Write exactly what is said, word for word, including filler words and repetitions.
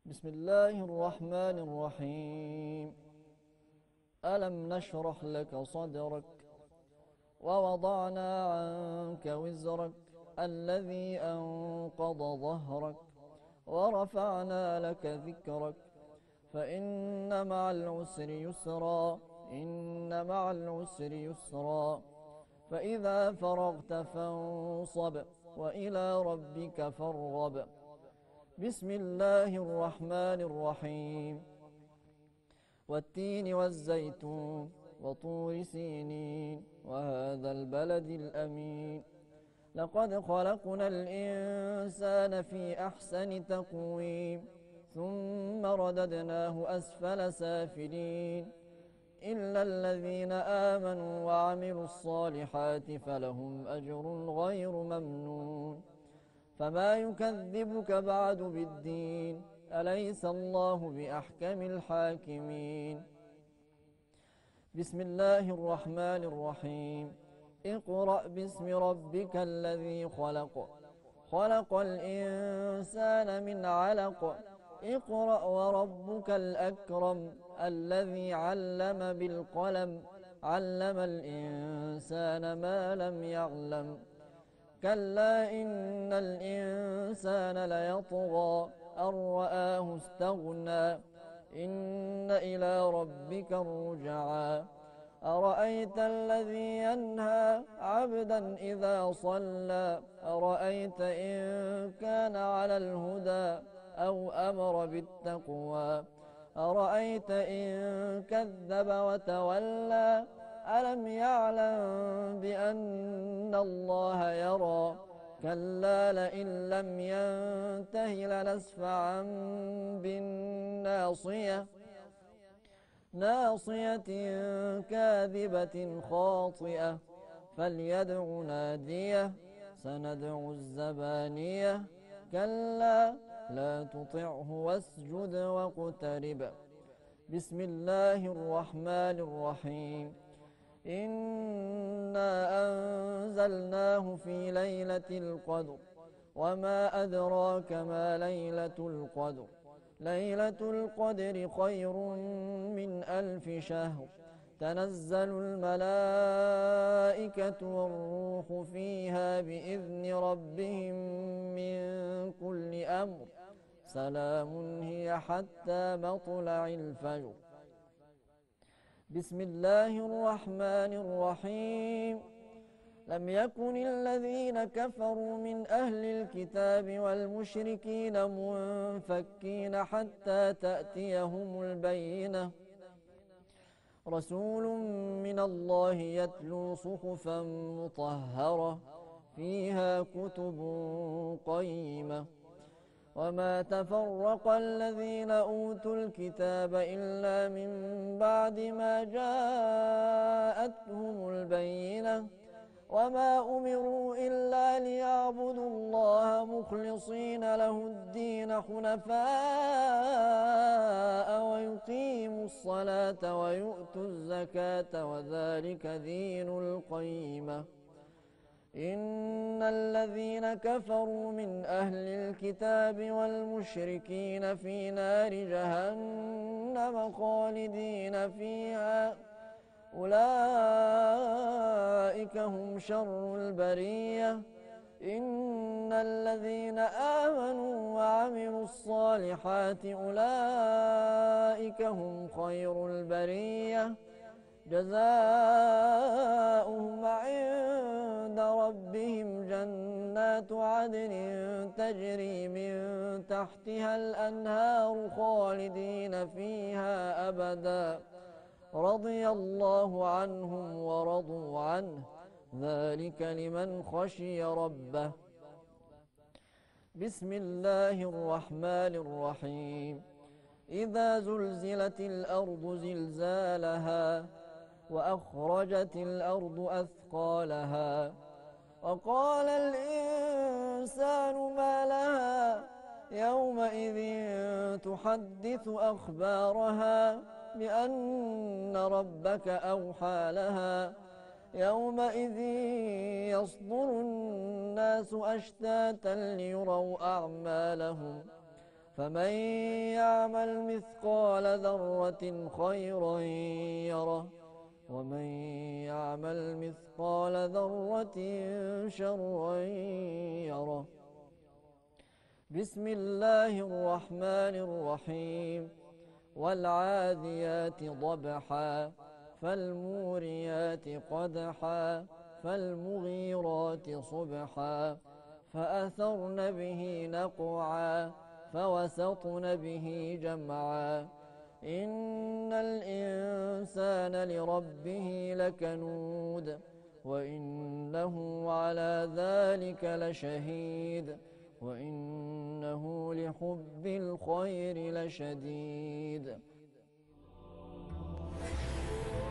بسم الله الرحمن الرحيم. ألم نشرح لك صدرك ووضعنا عنك وزرك الذي أنقض ظهرك ورفعنا لك ذكرك فإن مع العسر يسرا إن مع العسر يسرا فإذا فرغت فانصب وإلى ربك فارغب. بسم الله الرحمن الرحيم. والتين والزيتون وطور سينين وهذا البلد الأمين لقد خلقنا الإنسان في أحسن تقويم ثم رددناه أسفل سافلين إلا الذين آمنوا وعملوا الصالحات فلهم أجر غير ممنون. فما يكذبك بعد بالدين أليس الله بأحكم الحاكمين. بسم الله الرحمن الرحيم. اقرأ باسم ربك الذي خلق خلق الإنسان من علق اقرأ وربك الأكرم الذي علم بالقلم علم الإنسان ما لم يعلم كلا إن الإنسان ليطغى أن رآه استغنى إن إلى ربك الرجعى أرأيت الذي ينهى عبدا إذا صلى أرأيت إن كان على الهدى أو أمر بالتقوى أرأيت إن كذب وتولى ألم يعلم بأن الله يرى كلا لئن لم ينته لنسفعا بالناصية ناصية كاذبة خاطئة فليدع ناديه سندع الزبانية كلا لا تطعه واسجد واقترب. بسم الله الرحمن الرحيم. إنا أنزلناه في ليلة القدر وما أدراك ما ليلة القدر ليلة القدر خير من ألف شهر تنزل الملائكة والروح فيها بإذن ربهم من كل أمر سلام هي حتى مطلع الفجر. بسم الله الرحمن الرحيم. لم يكن الذين كفروا من أهل الكتاب والمشركين منفكين حتى تأتيهم البينة رسول من الله يتلو صحفا مطهرة فيها كتب قيمة وما تفرق الذين أوتوا الكتاب إلا من بعد ما جاءتهم البينة وما أمروا إلا ليعبدوا الله مخلصين له الدين حنفاء ويقيموا الصلاة ويؤتوا الزكاة وذلك دين القيمة. إن الذين كفروا من أهل الكتاب والمشركين في نار جهنم خالدين فيها أولئك هم شر البرية. إن الذين آمنوا وعملوا الصالحات أولئك هم خير البرية جزاؤهم عند ربهم جنات عدن تجري من تحتها الأنهار خالدين فيها أبدا رضي الله عنهم ورضوا عنه ذلك لمن خشي ربه. بسم الله الرحمن الرحيم. إذا زلزلت الأرض زلزالها وأخرجت الأرض أثقالها وقال الإنسان ما لها يومئذ تحدث أخبارها بأن ربك أوحى لها يومئذ يصدر الناس أشتاتا ليروا أعمالهم فمن يعمل مثقال ذرة خيرا يره ومن يعمل مثقال ذرة شرا يره. بسم الله الرحمن الرحيم. والعاديات ضبحا فالموريات قدحا فالمغيرات صبحا فأثرن به نقعا فوسطن به جمعا. إن الإنسان لربه لكنود وإنه على ذلك لشهيد وإنه لحب الخير لشديد.